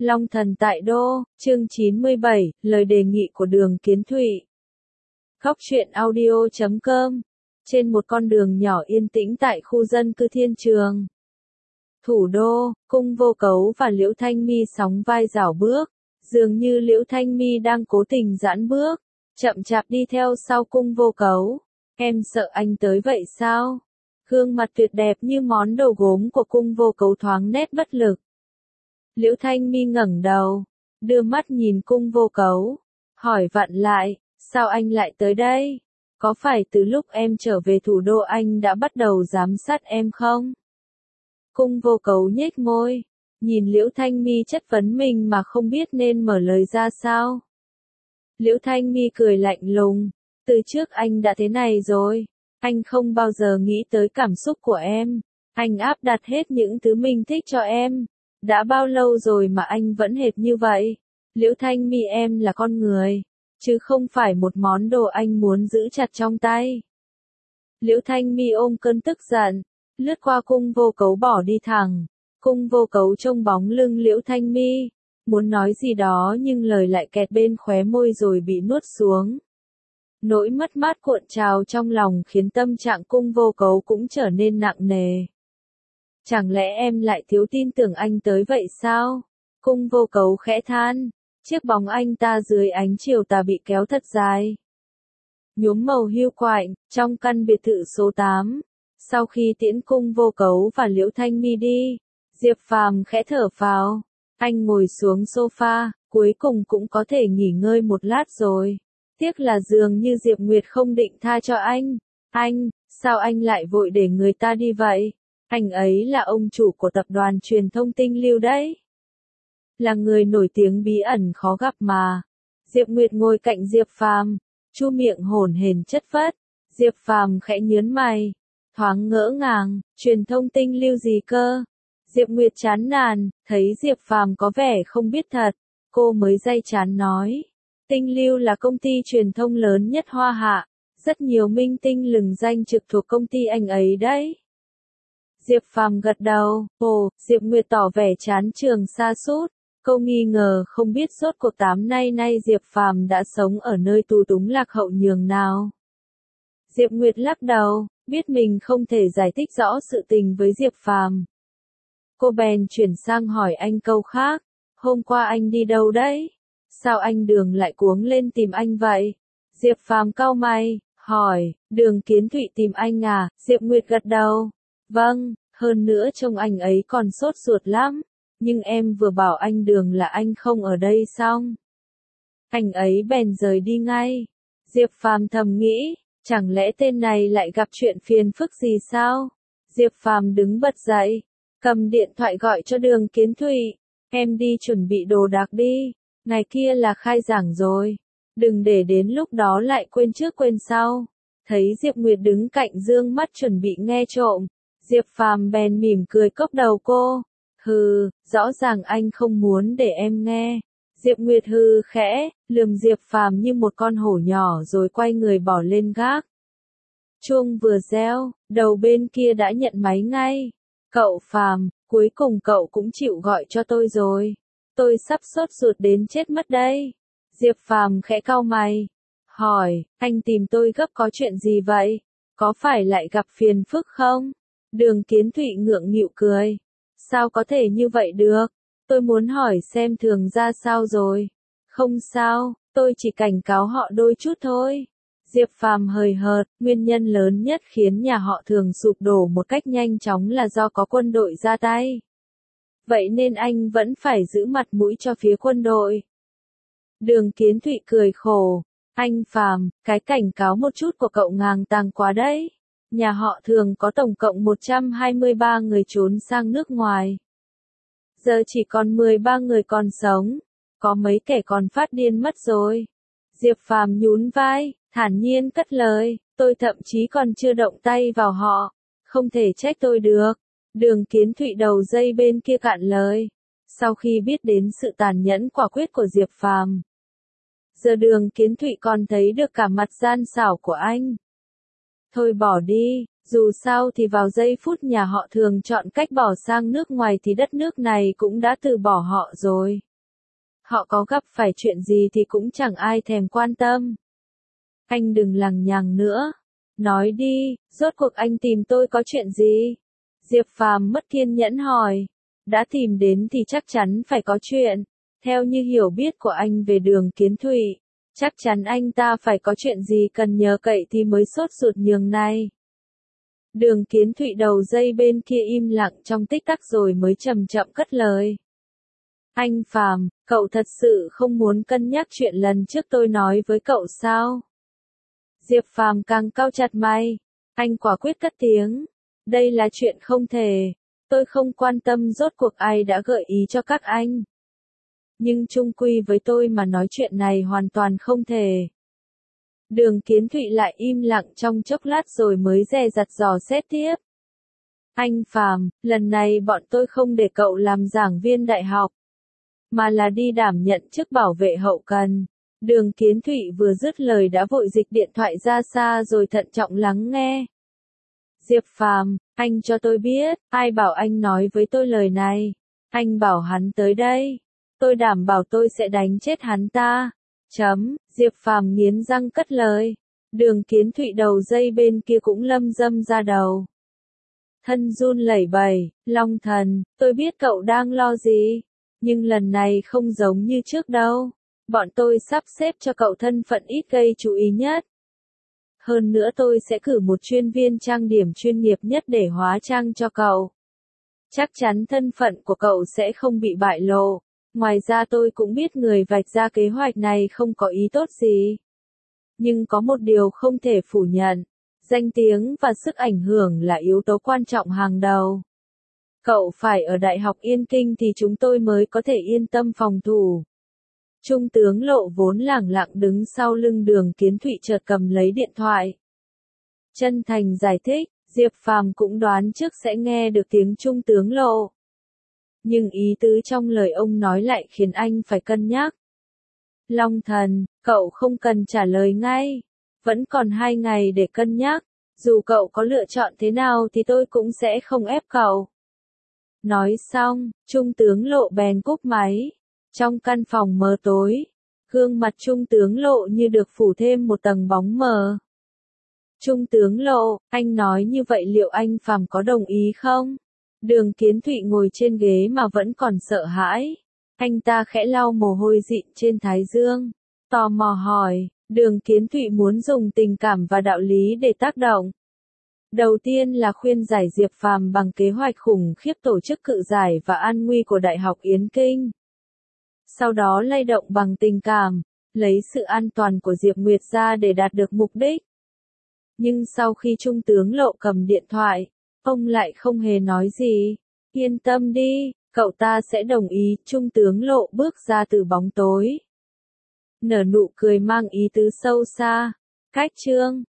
Long Thần tại Đô, chương 97, lời đề nghị của Đường Kiến Thụy. Góc truyện audio.com. Trên một con đường nhỏ yên tĩnh tại khu dân cư Thiên Trường, thủ đô, Cung Vô Cấu và Liễu Thanh My sóng vai rảo bước, dường như Liễu Thanh My đang cố tình giãn bước, chậm chạp đi theo sau Cung Vô Cấu. Em sợ anh tới vậy sao? Gương mặt tuyệt đẹp như món đồ gốm của Cung Vô Cấu thoáng nét bất lực. Liễu Thanh My ngẩng đầu, đưa mắt nhìn Cung Vô Cấu, hỏi vặn lại, sao anh lại tới đây? Có phải từ lúc em trở về thủ đô anh đã bắt đầu giám sát em không? Cung Vô Cấu nhếch môi, nhìn Liễu Thanh My chất vấn mình mà không biết nên mở lời ra sao. Liễu Thanh My cười lạnh lùng, từ trước anh đã thế này rồi, anh không bao giờ nghĩ tới cảm xúc của em, anh áp đặt hết những thứ mình thích cho em. Đã bao lâu rồi mà anh vẫn hệt như vậy? Liễu Thanh My, em là con người, chứ không phải một món đồ anh muốn giữ chặt trong tay. Liễu Thanh My ôm cơn tức giận, lướt qua Cung Vô Cấu bỏ đi thẳng. Cung Vô Cấu trông bóng lưng Liễu Thanh My, muốn nói gì đó nhưng lời lại kẹt bên khóe môi rồi bị nuốt xuống. Nỗi mất mát cuộn trào trong lòng khiến tâm trạng Cung Vô Cấu cũng trở nên nặng nề. Chẳng lẽ em lại thiếu tin tưởng anh tới vậy sao? Cung Vô Cấu khẽ than, chiếc bóng anh ta dưới ánh chiều tà bị kéo thật dài. Nhuốm màu hưu quạnh, trong căn biệt thự số 8. Sau khi tiễn Cung Vô Cấu và Liễu Thanh My đi, Diệp Phàm khẽ thở phào. Anh ngồi xuống sofa, cuối cùng cũng có thể nghỉ ngơi một lát rồi. Tiếc là dường như Diệp Nguyệt không định tha cho anh. Anh, sao anh lại vội để người ta đi vậy? Anh ấy là ông chủ của tập đoàn truyền thông Tinh Lưu đấy. Là người nổi tiếng bí ẩn khó gặp mà. Diệp Nguyệt ngồi cạnh Diệp Phàm, chu miệng hổn hển chất phất. Diệp Phàm khẽ nhướng mày, thoáng ngỡ ngàng, truyền thông Tinh Lưu gì cơ? Diệp Nguyệt chán nản, thấy Diệp Phàm có vẻ không biết thật, cô mới day chán nói. Tinh Lưu là công ty truyền thông lớn nhất Hoa Hạ, rất nhiều minh tinh lừng danh trực thuộc công ty anh ấy đấy. Diệp Phàm gật đầu, Diệp Nguyệt tỏ vẻ chán trường sa sút. Cô nghi ngờ không biết rốt cuộc 8 năm nay Diệp Phàm đã sống ở nơi tù túng lạc hậu nhường nào. Diệp Nguyệt lắc đầu, biết mình không thể giải thích rõ sự tình với Diệp Phàm. Cô bèn chuyển sang hỏi anh câu khác, hôm qua anh đi đâu đấy? Sao anh Đường lại cuống lên tìm anh vậy? Diệp Phàm cau mày, hỏi, Đường Kiến Thụy tìm anh à? Diệp Nguyệt gật đầu. Vâng, hơn nữa trông anh ấy còn sốt ruột lắm, nhưng em vừa bảo anh Đường là anh không ở đây xong. Anh ấy bèn rời đi ngay. Diệp Phàm thầm nghĩ, chẳng lẽ tên này lại gặp chuyện phiền phức gì sao? Diệp Phàm đứng bật dậy, cầm điện thoại gọi cho Đường Kiến Thụy, em đi chuẩn bị đồ đạc đi, ngày kia là khai giảng rồi, đừng để đến lúc đó lại quên trước quên sau. Thấy Diệp Nguyệt đứng cạnh dương mắt chuẩn bị nghe trộm, Diệp Phàm bèn mỉm cười cốc đầu cô. Hừ, rõ ràng anh không muốn để em nghe. Diệp Nguyệt hừ khẽ, lườm Diệp Phàm như một con hổ nhỏ rồi quay người bỏ lên gác. Chuông vừa reo, đầu bên kia đã nhận máy ngay. Cậu Phàm, cuối cùng cậu cũng chịu gọi cho tôi rồi. Tôi sắp sốt ruột đến chết mất đây. Diệp Phàm khẽ cau mày, hỏi, anh tìm tôi gấp có chuyện gì vậy? Có phải lại gặp phiền phức không? Đường Kiến Thụy ngượng nghịu cười. Sao có thể như vậy được? Tôi muốn hỏi xem Thường ra sao rồi. Không sao, tôi chỉ cảnh cáo họ đôi chút thôi. Diệp Phàm hời hợt, nguyên nhân lớn nhất khiến nhà họ Thường sụp đổ một cách nhanh chóng là do có quân đội ra tay. Vậy nên anh vẫn phải giữ mặt mũi cho phía quân đội. Đường Kiến Thụy cười khổ. Anh Phàm, cái cảnh cáo một chút của cậu ngang tàng quá đấy. Nhà họ Thường có tổng cộng 123 người trốn sang nước ngoài. Giờ chỉ còn 13 người còn sống. Có mấy kẻ còn phát điên mất rồi. Diệp Phàm nhún vai, thản nhiên cất lời, tôi thậm chí còn chưa động tay vào họ. Không thể trách tôi được. Đường Kiến Thụy đầu dây bên kia cạn lời. Sau khi biết đến sự tàn nhẫn quả quyết của Diệp Phàm, giờ Đường Kiến Thụy còn thấy được cả mặt gian xảo của anh. Thôi bỏ đi, dù sao thì vào giây phút nhà họ Thường chọn cách bỏ sang nước ngoài thì đất nước này cũng đã từ bỏ họ rồi. Họ có gặp phải chuyện gì thì cũng chẳng ai thèm quan tâm. Anh đừng lằng nhằng nữa. Nói đi, rốt cuộc anh tìm tôi có chuyện gì? Diệp Phàm mất kiên nhẫn hỏi. Đã tìm đến thì chắc chắn phải có chuyện. Theo như hiểu biết của anh về Đường Kiến Thụy, chắc chắn anh ta phải có chuyện gì cần nhờ cậy thì mới sốt ruột nhường này. Đường Kiến Thụy đầu dây bên kia im lặng trong tích tắc rồi mới chậm chậm cất lời. Anh Phàm, cậu thật sự không muốn cân nhắc chuyện lần trước tôi nói với cậu sao? Diệp Phàm càng cau chặt mày. Anh quả quyết cất tiếng. Đây là chuyện không thể. Tôi không quan tâm rốt cuộc ai đã gợi ý cho các anh. Nhưng chung quy với tôi mà nói chuyện này hoàn toàn không thể. Đường Kiến Thụy lại im lặng trong chốc lát rồi mới dè dặt dò xét tiếp. Anh Phàm, lần này bọn tôi không để cậu làm giảng viên đại học, mà là đi đảm nhận chức bảo vệ hậu cần. Đường Kiến Thụy vừa dứt lời đã vội dịch điện thoại ra xa rồi thận trọng lắng nghe. Diệp Phàm, anh cho tôi biết, ai bảo anh nói với tôi lời này. Anh bảo hắn tới đây. Tôi đảm bảo tôi sẽ đánh chết hắn ta. Diệp Phàm nghiến răng cất lời. Đường Kiến Thụy đầu dây bên kia cũng lâm dâm ra đầu. Thân run lẩy bẩy, Long Thần, tôi biết cậu đang lo gì. Nhưng lần này không giống như trước đâu. Bọn tôi sắp xếp cho cậu thân phận ít gây chú ý nhất. Hơn nữa tôi sẽ cử một chuyên viên trang điểm chuyên nghiệp nhất để hóa trang cho cậu. Chắc chắn thân phận của cậu sẽ không bị bại lộ. Ngoài ra tôi cũng biết người vạch ra kế hoạch này không có ý tốt gì. Nhưng có một điều không thể phủ nhận. Danh tiếng và sức ảnh hưởng là yếu tố quan trọng hàng đầu. Cậu phải ở Đại học Yên Kinh thì chúng tôi mới có thể yên tâm phòng thủ. Trung tướng Lộ vốn lẳng lặng đứng sau lưng Đường Kiến Thụy chợt cầm lấy điện thoại. Chân thành giải thích, Diệp Phàm cũng đoán trước sẽ nghe được tiếng Trung tướng Lộ. Nhưng ý tứ trong lời ông nói lại khiến anh phải cân nhắc. Long Thần, cậu không cần trả lời ngay. Vẫn còn 2 ngày để cân nhắc. Dù cậu có lựa chọn thế nào thì tôi cũng sẽ không ép cậu. Nói xong, Trung tướng Lộ bèn cúp máy. Trong căn phòng mờ tối, gương mặt Trung tướng Lộ như được phủ thêm một tầng bóng mờ. Trung tướng Lộ, anh nói như vậy liệu anh Phàm có đồng ý không? Đường Kiến Thụy ngồi trên ghế mà vẫn còn sợ hãi. Anh ta khẽ lau mồ hôi dịn trên thái dương. Tò mò hỏi, Đường Kiến Thụy muốn dùng tình cảm và đạo lý để tác động. Đầu tiên là khuyên giải Diệp Phàm bằng kế hoạch khủng khiếp tổ chức cự giải và an nguy của Đại học Yến Kinh. Sau đó lay động bằng tình cảm, lấy sự an toàn của Diệp Nguyệt ra để đạt được mục đích. Nhưng sau khi Trung tướng Lộ cầm điện thoại, ông lại không hề nói gì. Yên tâm đi, cậu ta sẽ đồng ý. Trung tướng Lộ bước ra từ bóng tối. Nở nụ cười mang ý tứ sâu xa. Cách chương